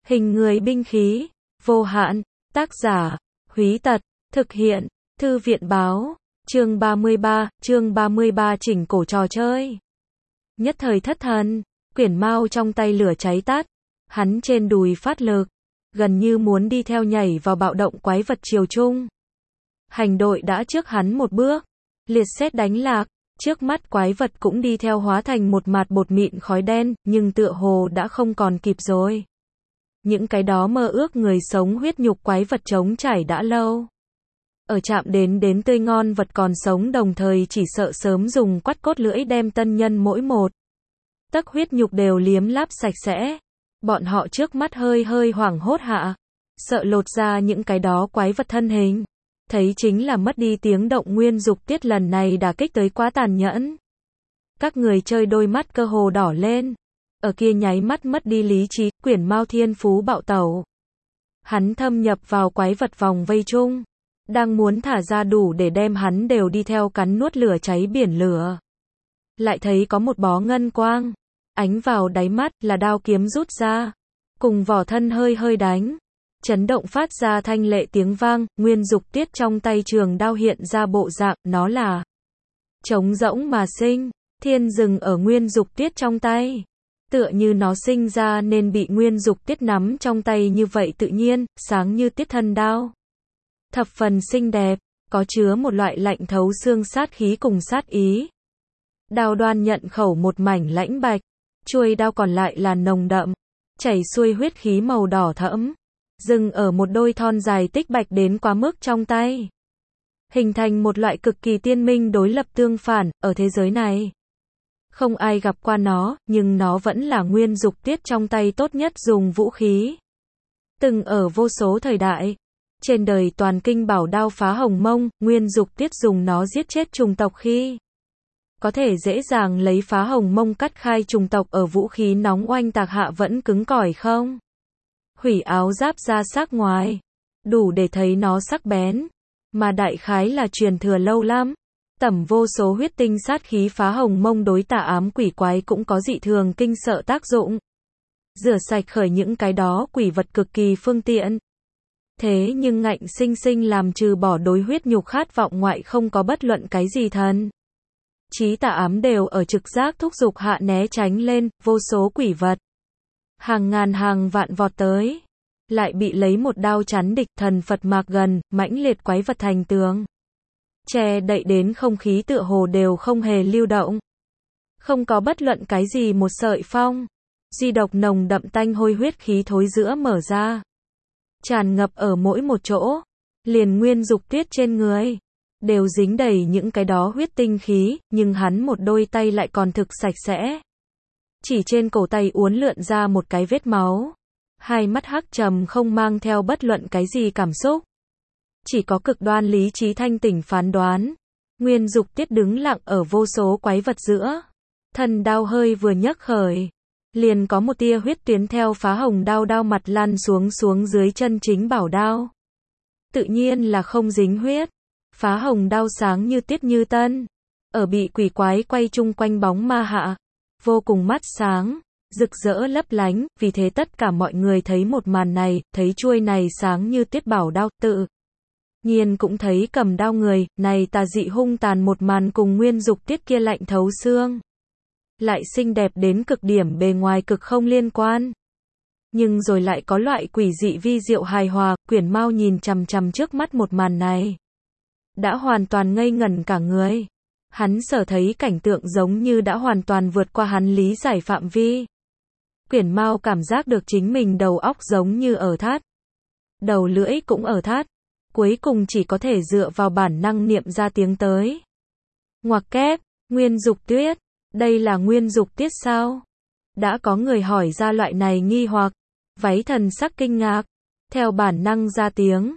Hình người binh khí, vô hạn, tác giả, Húy Tật, thực hiện, Thư viện báo, chương 33 chỉnh cổ trò chơi. Nhất thời thất thần, quyển mao trong tay lửa cháy tắt, hắn trên đùi phát lực, gần như muốn đi theo nhảy vào bạo động quái vật triều trung. Hành đội đã trước hắn một bước, liệt sét đánh lạc, trước mắt quái vật cũng đi theo hóa thành một mạt bột mịn khói đen, nhưng tựa hồ đã không còn kịp rồi. Những cái đó mơ ước người sống huyết nhục quái vật trống trải đã lâu. Ở chạm đến tươi ngon vật còn sống đồng thời chỉ sợ sớm dùng quắt cốt lưỡi đem tân nhân mỗi một tấc huyết nhục đều liếm láp sạch sẽ. Bọn họ trước mắt hơi hoảng hốt hạ, sợ lột ra những cái đó quái vật thân hình. Thấy chính là mất đi tiếng động nguyên dục tiết lần này đả kích tới quá tàn nhẫn. Các người chơi đôi mắt cơ hồ đỏ lên. Ở kia nháy mắt mất đi lý trí, quyển mao thiên phú bạo tẩu. Hắn thâm nhập vào quái vật vòng vây chung. Đang muốn thả ra đủ để đem hắn đều đi theo cắn nuốt lửa cháy biển lửa. Lại thấy có một bó ngân quang. Ánh vào đáy mắt là đao kiếm rút ra. Cùng vỏ thân hơi đánh. Chấn động phát ra thanh lệ tiếng vang, nguyên dục tiết trong tay trường đao hiện ra bộ dạng, nó là trống rỗng mà sinh, thiên dừng ở nguyên dục tiết trong tay. Tựa như nó sinh ra nên bị nguyên dục tiết nắm trong tay như vậy tự nhiên, sáng như tiết thân đao. Thập phần xinh đẹp, có chứa một loại lạnh thấu xương sát khí cùng sát ý. Đao đoan nhận khẩu một mảnh lãnh bạch, chuôi đao còn lại là nồng đậm, chảy xuôi huyết khí màu đỏ thẫm. Dừng ở một đôi thon dài tích bạch đến quá mức trong tay. Hình thành một loại cực kỳ tiên minh đối lập tương phản, ở thế giới này. Không ai gặp qua nó, nhưng nó vẫn là nguyên dục tiết trong tay tốt nhất dùng vũ khí. Từng ở vô số thời đại. Trên đời toàn kinh bảo đao phá hồng mông, nguyên dục tiết dùng nó giết chết trùng tộc khi. Có thể dễ dàng lấy phá hồng mông cắt khai trùng tộc ở vũ khí nóng oanh tạc hạ vẫn cứng cỏi không? Hủy áo giáp ra sắc ngoài, đủ để thấy nó sắc bén, mà đại khái là truyền thừa lâu lắm. Tẩm vô số huyết tinh sát khí phá hồng mông đối tà ám quỷ quái cũng có dị thường kinh sợ tác dụng. Rửa sạch khởi những cái đó quỷ vật cực kỳ phương tiện. Thế nhưng ngạnh sinh sinh làm trừ bỏ đối huyết nhục khát vọng ngoại không có bất luận cái gì thần. Chí tà ám đều ở trực giác thúc giục hạ né tránh lên, vô số quỷ vật. Hàng ngàn hàng vạn vọt tới, lại bị lấy một đao chắn địch, thần Phật mạc gần, mãnh liệt quái vật thành tường. Che đậy đến không khí tựa hồ đều không hề lưu động. Không có bất luận cái gì một sợi phong. Duy độc nồng đậm tanh hôi huyết khí thối giữa mở ra. Tràn ngập ở mỗi một chỗ. Liền nguyên dục tiết trên người. Đều dính đầy những cái đó huyết tinh khí, nhưng hắn một đôi tay lại còn thực sạch sẽ. Chỉ trên cổ tay uốn lượn ra một cái vết máu. Hai mắt hắc trầm không mang theo bất luận cái gì cảm xúc. Chỉ có cực đoan lý trí thanh tỉnh phán đoán. Nguyên dục tiết đứng lặng ở vô số quái vật giữa. Thân đao hơi vừa nhấc khởi. Liền có một tia huyết tuyến theo phá hồng đao mặt lan xuống dưới chân chính bảo đao. Tự nhiên là không dính huyết. Phá hồng đao sáng như tiết như tân. Ở bị quỷ quái quay chung quanh bóng ma hạ. Vô cùng mắt sáng, rực rỡ lấp lánh, vì thế tất cả mọi người thấy một màn này, thấy chuôi này sáng như tiết bảo đao, tự nhiên cũng thấy cầm đao người, này tà dị hung tàn một màn cùng nguyên dục tiết kia lạnh thấu xương. Lại xinh đẹp đến cực điểm bề ngoài cực không liên quan. Nhưng rồi lại có loại quỷ dị vi diệu hài hòa, quyển mao nhìn chằm chằm trước mắt một màn này. Đã hoàn toàn ngây ngẩn cả người. Hắn sở thấy cảnh tượng giống như đã hoàn toàn vượt qua hắn lý giải phạm vi. Quyển mao cảm giác được chính mình đầu óc giống như ở thắt. Đầu lưỡi cũng ở thắt. Cuối cùng chỉ có thể dựa vào bản năng niệm ra tiếng tới. Ngoặc kép, nguyên dục tiết. Đây là nguyên dục tiết sao? Đã có người hỏi ra loại này nghi hoặc. Váy thần sắc kinh ngạc. Theo bản năng ra tiếng.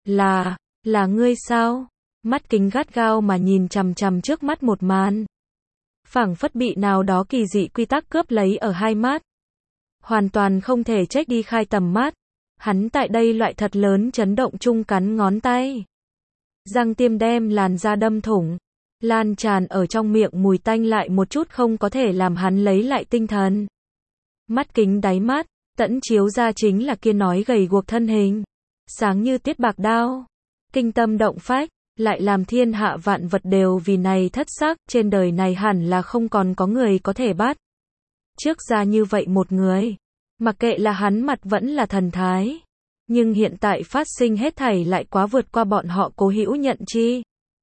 Là ngươi sao? Mắt kính gắt gao mà nhìn chằm chằm trước mắt một màn. Phảng phất bị nào đó kỳ dị quy tắc cướp lấy ở hai mắt. Hoàn toàn không thể trách đi khai tầm mắt. Hắn tại đây loại thật lớn chấn động chung cắn ngón tay. Răng tiêm đem làn da đâm thủng. Lan tràn ở trong miệng mùi tanh lại một chút không có thể làm hắn lấy lại tinh thần. Mắt kính đáy mắt, Tẫn chiếu ra chính là kia nói gầy guộc thân hình, sáng như tiết bạc đao, kinh tâm động phách, lại làm thiên hạ vạn vật đều vì này thất sắc, trên đời này hẳn là không còn có người có thể bắt trước ra như vậy một người. Mặc kệ là hắn mặt vẫn là thần thái, nhưng hiện tại phát sinh hết thảy lại quá vượt qua bọn họ cố hữu nhận chi.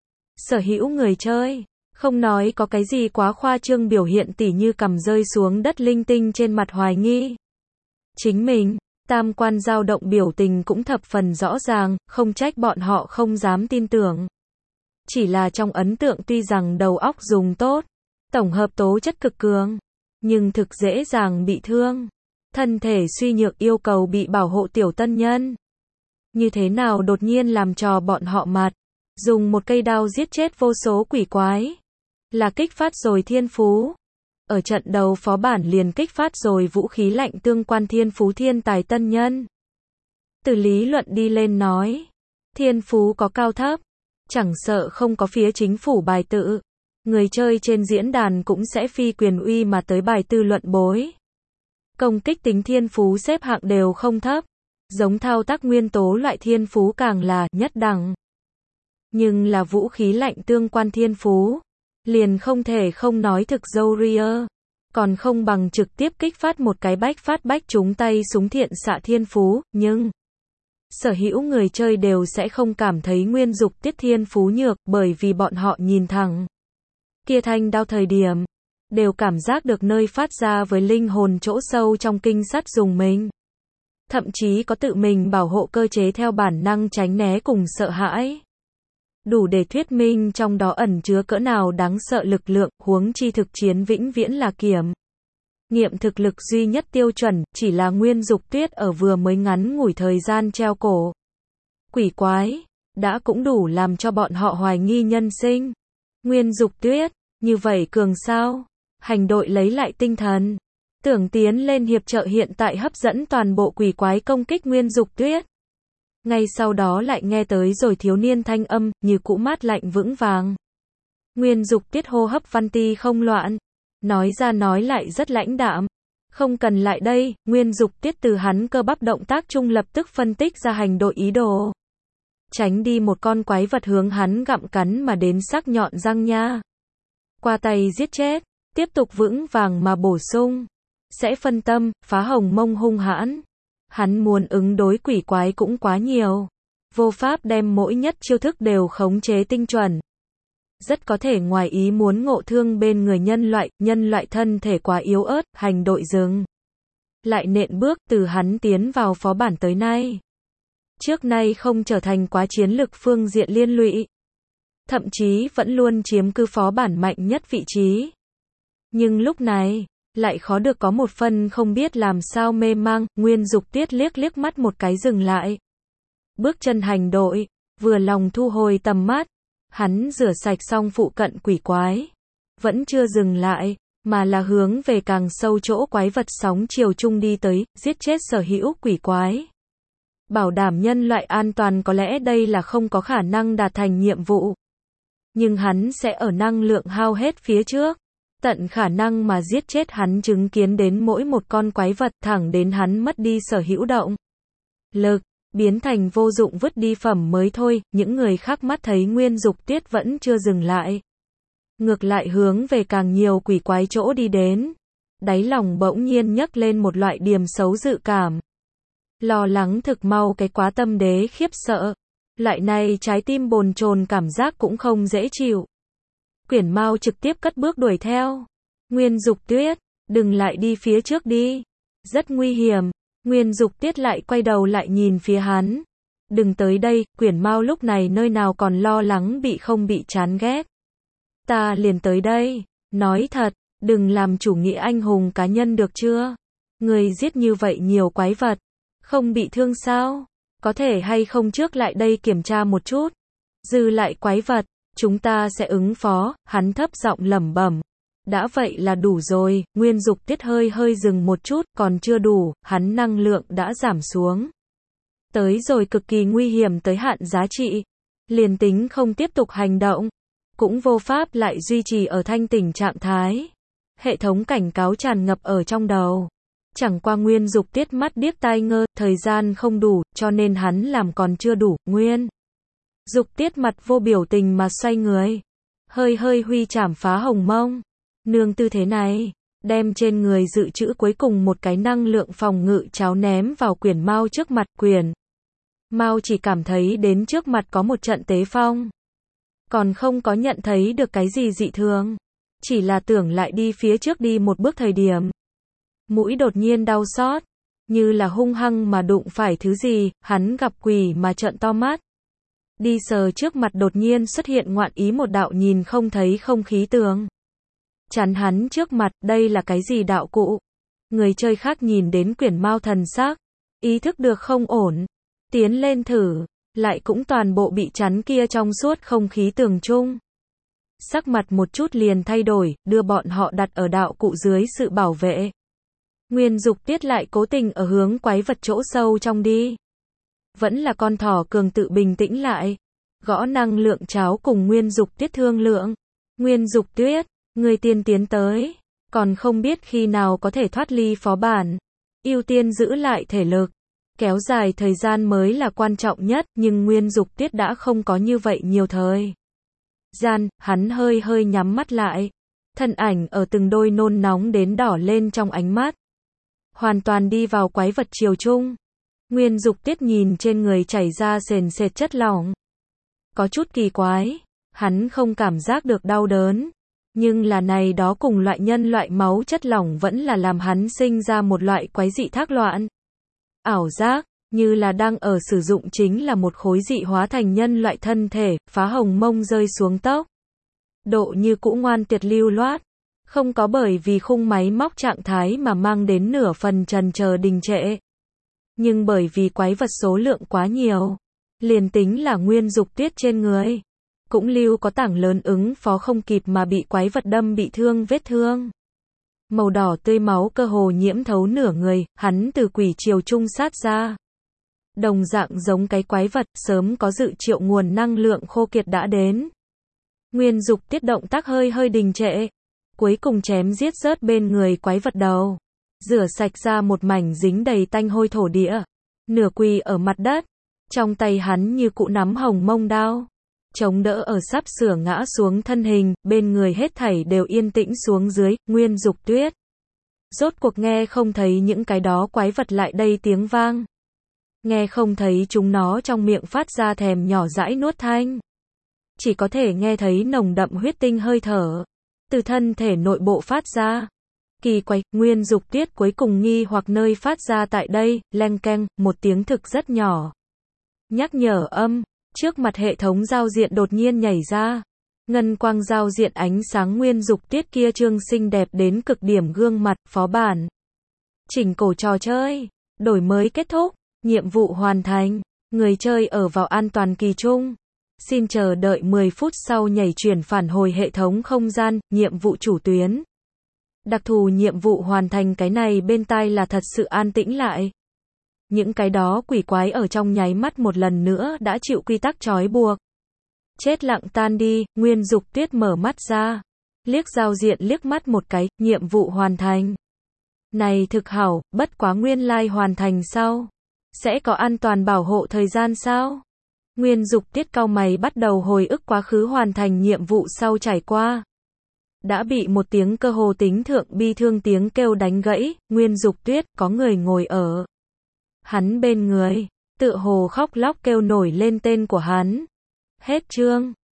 Sở hữu người chơi, không nói có cái gì quá khoa trương biểu hiện tỉ như cầm rơi xuống đất linh tinh trên mặt hoài nghi chính mình, tam quan dao động biểu tình cũng thập phần rõ ràng, không trách bọn họ không dám tin tưởng. Chỉ là trong ấn tượng tuy rằng đầu óc dùng tốt, tổng hợp tố chất cực cường, nhưng thực dễ dàng bị thương. Thân thể suy nhược yêu cầu bị bảo hộ tiểu tân nhân. Như thế nào đột nhiên làm trò bọn họ mặt, dùng một cây đao giết chết vô số quỷ quái. Là kích phát rồi thiên phú. Ở trận đầu phó bản liền kích phát rồi vũ khí lạnh tương quan thiên phú thiên tài tân nhân. Từ lý luận đi lên nói, thiên phú có cao thấp, chẳng sợ không có phía chính phủ bài tự. Người chơi trên diễn đàn cũng sẽ phi quyền uy mà tới bài tư luận bối. Công kích tính thiên phú xếp hạng đều không thấp, giống thao tác nguyên tố loại thiên phú càng là nhất đẳng. Nhưng là vũ khí lạnh tương quan thiên phú, liền không thể không nói thực dâu ria, còn không bằng trực tiếp kích phát một cái bách phát bách trúng tay súng thiện xạ thiên phú, nhưng sở hữu người chơi đều sẽ không cảm thấy nguyên dục tiết thiên phú nhược, bởi vì bọn họ nhìn thẳng kia thanh đao thời điểm, đều cảm giác được nơi phát ra với linh hồn chỗ sâu trong kinh sắt dùng mình. Thậm chí có tự mình bảo hộ cơ chế theo bản năng tránh né cùng sợ hãi. Đủ để thuyết minh trong đó ẩn chứa cỡ nào đáng sợ lực lượng, huống chi thực chiến vĩnh viễn là kiểm nghiệm thực lực duy nhất tiêu chuẩn, chỉ là Nguyên Dục Tuyết ở vừa mới ngắn ngủi thời gian treo cổ quỷ quái, đã cũng đủ làm cho bọn họ hoài nghi nhân sinh. Nguyên Dục Tuyết, như vậy cường sao? Hành đội lấy lại tinh thần, tưởng tiến lên hiệp trợ hiện tại hấp dẫn toàn bộ quỷ quái công kích Nguyên Dục Tuyết. Ngay sau đó lại nghe tới rồi thiếu niên thanh âm, như cũ mát lạnh vững vàng. Nguyên Dục Tuyết hô hấp văn ti không loạn, nói ra nói lại rất lãnh đạm. Không cần lại đây, Nguyên Dục Tuyết từ hắn cơ bắp động tác chung lập tức phân tích ra hành đội ý đồ. Tránh đi một con quái vật hướng hắn gặm cắn mà đến sắc nhọn răng nha. Qua tay giết chết, tiếp tục vững vàng mà bổ sung. Sẽ phân tâm, phá hồng mông hung hãn. Hắn muốn ứng đối quỷ quái cũng quá nhiều. Vô pháp đem mỗi nhất chiêu thức đều khống chế tinh chuẩn. Rất có thể ngoài ý muốn ngộ thương bên người nhân loại thân thể quá yếu ớt, hành đội dừng. Lại nện bước từ hắn tiến vào phó bản tới nay. Trước nay không trở thành quá chiến lực phương diện liên lụy. Thậm chí vẫn luôn chiếm cứ phó bản mạnh nhất vị trí. Nhưng lúc này, lại khó được có một phần không biết làm sao mê mang, Nguyên Dục Tuyết liếc mắt một cái dừng lại. Bước chân hành đội, vừa lòng thu hồi tầm mắt, hắn rửa sạch xong phụ cận quỷ quái. Vẫn chưa dừng lại, mà là hướng về càng sâu chỗ quái vật sóng chiều chung đi tới, giết chết sở hữu quỷ quái. Bảo đảm nhân loại an toàn có lẽ đây là không có khả năng đạt thành nhiệm vụ. Nhưng hắn sẽ ở năng lượng hao hết phía trước. Tận khả năng mà giết chết hắn chứng kiến đến mỗi một con quái vật thẳng đến hắn mất đi sở hữu động lực, biến thành vô dụng vứt đi phẩm mới thôi. Những người khác mắt thấy Nguyên Dục Tuyết vẫn chưa dừng lại. Ngược lại hướng về càng nhiều quỷ quái chỗ đi đến. Đáy lòng bỗng nhiên nhấc lên một loại điềm xấu dự cảm. Lo lắng thực mau cái quá tâm đế khiếp sợ. Loại này trái tim bồn chồn cảm giác cũng không dễ chịu. Quyển Mao trực tiếp cất bước đuổi theo. Nguyên Dục Tuyết, đừng lại đi phía trước đi. Rất nguy hiểm. Nguyên Dục Tuyết lại quay đầu lại nhìn phía hắn. Đừng tới đây, Quyển Mao lúc này nơi nào còn lo lắng không bị chán ghét. Ta liền tới đây. Nói thật, đừng làm chủ nghĩa anh hùng cá nhân được chưa? Người giết như vậy nhiều quái vật. Không bị thương sao? Có thể hay không trước lại đây kiểm tra một chút. Dư lại quái vật. Chúng ta sẽ ứng phó, hắn thấp giọng lẩm bẩm. Đã vậy là đủ rồi, Nguyên Dục Tuyết hơi dừng một chút, còn chưa đủ, hắn năng lượng đã giảm xuống. Tới rồi cực kỳ nguy hiểm tới hạn giá trị. Liền tính không tiếp tục hành động, cũng vô pháp lại duy trì ở thanh tỉnh trạng thái. Hệ thống cảnh cáo tràn ngập ở trong đầu. Chẳng qua Nguyên Dục Tiết mắt điếc tai ngơ, thời gian không đủ, cho nên hắn làm còn chưa đủ. Nguyên Dục Tiết mặt vô biểu tình mà xoay người, hơi hơi huy chảm phá Hồng Mông. Nương tư thế này, đem trên người dự trữ cuối cùng một cái năng lượng phòng ngự cháo ném vào Quyển Mao trước mặt. Quyển Mao chỉ cảm thấy đến trước mặt có một trận tế phong, còn không có nhận thấy được cái gì dị thường, chỉ là tưởng lại đi phía trước đi một bước thời điểm, mũi đột nhiên đau xót, như là hung hăng mà đụng phải thứ gì, hắn gặp quỷ mà trợn to mắt. Đi sờ trước mặt đột nhiên xuất hiện ngoạn ý một đạo nhìn không thấy không khí tường chắn hắn trước mặt, đây là cái gì đạo cụ? Người chơi khác nhìn đến Quyển Mao thần sắc, ý thức được không ổn, tiến lên thử, lại cũng toàn bộ bị chắn kia trong suốt không khí tường chung. Sắc mặt một chút liền thay đổi, đưa bọn họ đặt ở đạo cụ dưới sự bảo vệ. Nguyên Dục Tiết lại cố tình ở hướng quái vật chỗ sâu trong đi. Vẫn là con thỏ cường tự bình tĩnh lại, gõ năng lượng cháo cùng Nguyên Dục Tiết thương lượng. Nguyên Dục Tiết, người tiên tiến tới, còn không biết khi nào có thể thoát ly phó bản. Ưu tiên giữ lại thể lực, kéo dài thời gian mới là quan trọng nhất, nhưng Nguyên Dục Tiết đã không có như vậy nhiều thời gian, hắn hơi hơi nhắm mắt lại. Thân ảnh ở từng đôi nôn nóng đến đỏ lên trong ánh mắt. Hoàn toàn đi vào quái vật chiều chung. Nguyên Dục Tiết nhìn trên người chảy ra sền sệt chất lỏng. Có chút kỳ quái, hắn không cảm giác được đau đớn. Nhưng là này đó cùng loại nhân loại máu chất lỏng vẫn là làm hắn sinh ra một loại quái dị thác loạn. Ảo giác, như là đang ở sử dụng chính là một khối dị hóa thành nhân loại thân thể, phá Hồng Mông rơi xuống tốc. Độ như cũ ngoan tuyệt lưu loát, không có bởi vì khung máy móc trạng thái mà mang đến nửa phần trần chờ đình trệ. Nhưng bởi vì quái vật số lượng quá nhiều, liền tính là Nguyên Dục Tiết trên người, cũng lưu có tảng lớn ứng phó không kịp mà bị quái vật đâm bị thương vết thương. Màu đỏ tươi máu cơ hồ nhiễm thấu nửa người, hắn từ quỷ triều trung sát ra. Đồng dạng giống cái quái vật, sớm có dự triệu nguồn năng lượng khô kiệt đã đến. Nguyên Dục Tiết động tác hơi hơi đình trệ, cuối cùng chém giết rớt bên người quái vật đầu, rửa sạch ra một mảnh dính đầy tanh hôi thổ địa, nửa quỳ ở mặt đất, trong tay hắn như cụ nắm Hồng Mông đao, chống đỡ ở sắp sửa ngã xuống thân hình, bên người hết thảy đều yên tĩnh xuống dưới. Nguyên Dục Tuyết rốt cuộc nghe không thấy những cái đó quái vật lại đây tiếng vang, nghe không thấy chúng nó trong miệng phát ra thèm nhỏ dãi nuốt thanh, chỉ có thể nghe thấy nồng đậm huyết tinh hơi thở từ thân thể nội bộ phát ra. Kỳ quái, Nguyên Dục Tiết cuối cùng nghi hoặc nơi phát ra tại đây, leng keng, một tiếng thực rất nhỏ. Nhắc nhở âm, trước mặt hệ thống giao diện đột nhiên nhảy ra. Ngân quang giao diện ánh sáng Nguyên Dục Tiết kia trương xinh đẹp đến cực điểm gương mặt, phó bản. Chỉnh cổ trò chơi, đổi mới kết thúc, nhiệm vụ hoàn thành, người chơi ở vào an toàn kỳ chung. Xin chờ đợi 10 phút sau nhảy chuyển phản hồi hệ thống không gian, nhiệm vụ chủ tuyến. Đặc thù nhiệm vụ hoàn thành cái này bên tai là thật sự an tĩnh lại. Những cái đó quỷ quái ở trong nháy mắt một lần nữa đã chịu quy tắc trói buộc. Chết lặng tan đi, Nguyên Dục Tiết mở mắt ra. Liếc giao diện liếc mắt một cái, nhiệm vụ hoàn thành. Này thực hảo, bất quá nguyên lai hoàn thành sau. Sẽ có an toàn bảo hộ thời gian sao? Nguyên Dục Tiết cau mày bắt đầu hồi ức quá khứ hoàn thành nhiệm vụ sau trải qua. Đã bị một tiếng cơ hồ tính thượng bi thương tiếng kêu đánh gãy. Nguyên Dục Tiết, có người ngồi ở hắn bên người, tựa hồ khóc lóc kêu nổi lên tên của hắn. Hết chương.